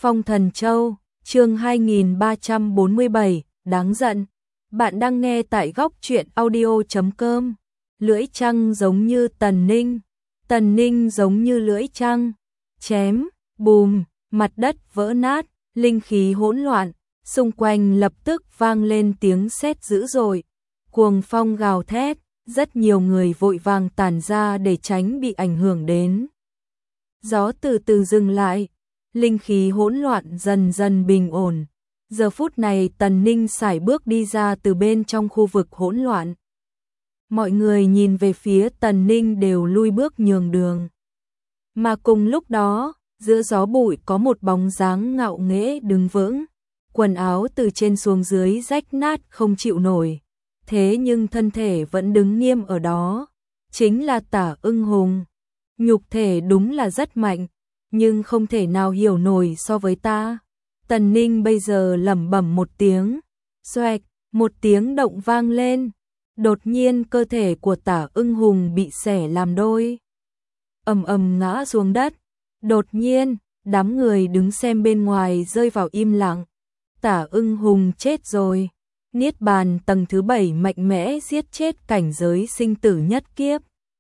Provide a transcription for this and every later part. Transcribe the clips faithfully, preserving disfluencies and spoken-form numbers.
Phong Thần Châu, chương hai nghìn ba trăm bốn mươi bảy, đáng giận. Bạn đang nghe tại góc truyện audio chấm com. Lưỡi trăng giống như tần ninh, tần ninh giống như lưỡi trăng. Chém, bùm, mặt đất vỡ nát, linh khí hỗn loạn, xung quanh lập tức vang lên tiếng sét dữ dội. Cuồng phong gào thét, rất nhiều người vội vàng tản ra để tránh bị ảnh hưởng đến. Gió từ từ dừng lại, linh khí hỗn loạn dần dần bình ổn. Giờ phút này Tần Ninh sải bước đi ra từ bên trong khu vực hỗn loạn. Mọi người nhìn về phía Tần Ninh đều lui bước nhường đường. Mà cùng lúc đó, giữa gió bụi có một bóng dáng ngạo nghễ đứng vững. Quần áo từ trên xuống dưới rách nát không chịu nổi. Thế nhưng thân thể vẫn đứng nghiêm ở đó. Chính là Tả Ưng Hùng. Nhục thể đúng là rất mạnh, nhưng không thể nào hiểu nổi so với ta. Tần Ninh bây giờ lẩm bẩm một tiếng, xoẹt, một tiếng động vang lên. Đột nhiên cơ thể của Tả Ưng Hùng bị xẻ làm đôi, ầm ầm ngã xuống đất. Đột nhiên, đám người đứng xem bên ngoài rơi vào im lặng. Tả Ưng Hùng chết rồi. Niết bàn tầng thứ bảy mạnh mẽ giết chết cảnh giới sinh tử nhất kiếp.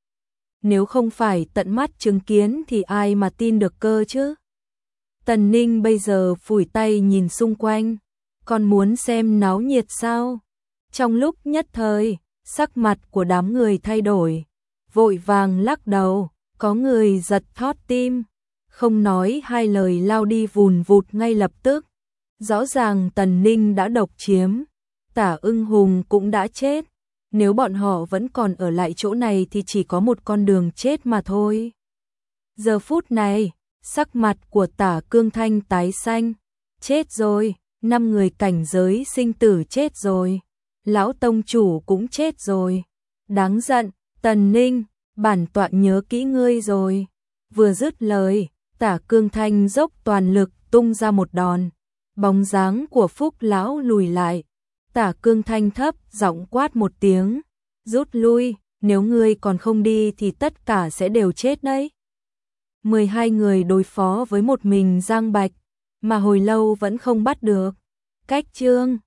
Nếu không phải tận mắt chứng kiến thì ai mà tin được cơ chứ? Tần Ninh bây giờ phủi tay nhìn xung quanh, còn muốn xem náo nhiệt sao? Trong lúc nhất thời, sắc mặt của đám người thay đổi, vội vàng lắc đầu, có người giật thót tim, không nói hai lời lao đi vùn vụt ngay lập tức. Rõ ràng Tần Ninh đã độc chiếm, Tả Ưng Hùng cũng đã chết. Nếu bọn họ vẫn còn ở lại chỗ này thì chỉ có một con đường chết mà thôi. Giờ phút này, sắc mặt của Tả Cương Thanh tái xanh. Chết rồi, năm người cảnh giới sinh tử chết rồi. Lão tông chủ cũng chết rồi. Đáng giận, Tần Ninh, bản tọa nhớ kỹ ngươi rồi. Vừa dứt lời, Tả Cương Thanh dốc toàn lực tung ra một đòn. Bóng dáng của Phúc lão lùi lại. Tả Cương Thanh thấp giọng quát một tiếng, rút lui, nếu ngươi còn không đi thì tất cả sẽ đều chết đấy. mười hai người đối phó với một mình Giang Bạch, mà hồi lâu vẫn không bắt được. Cách chương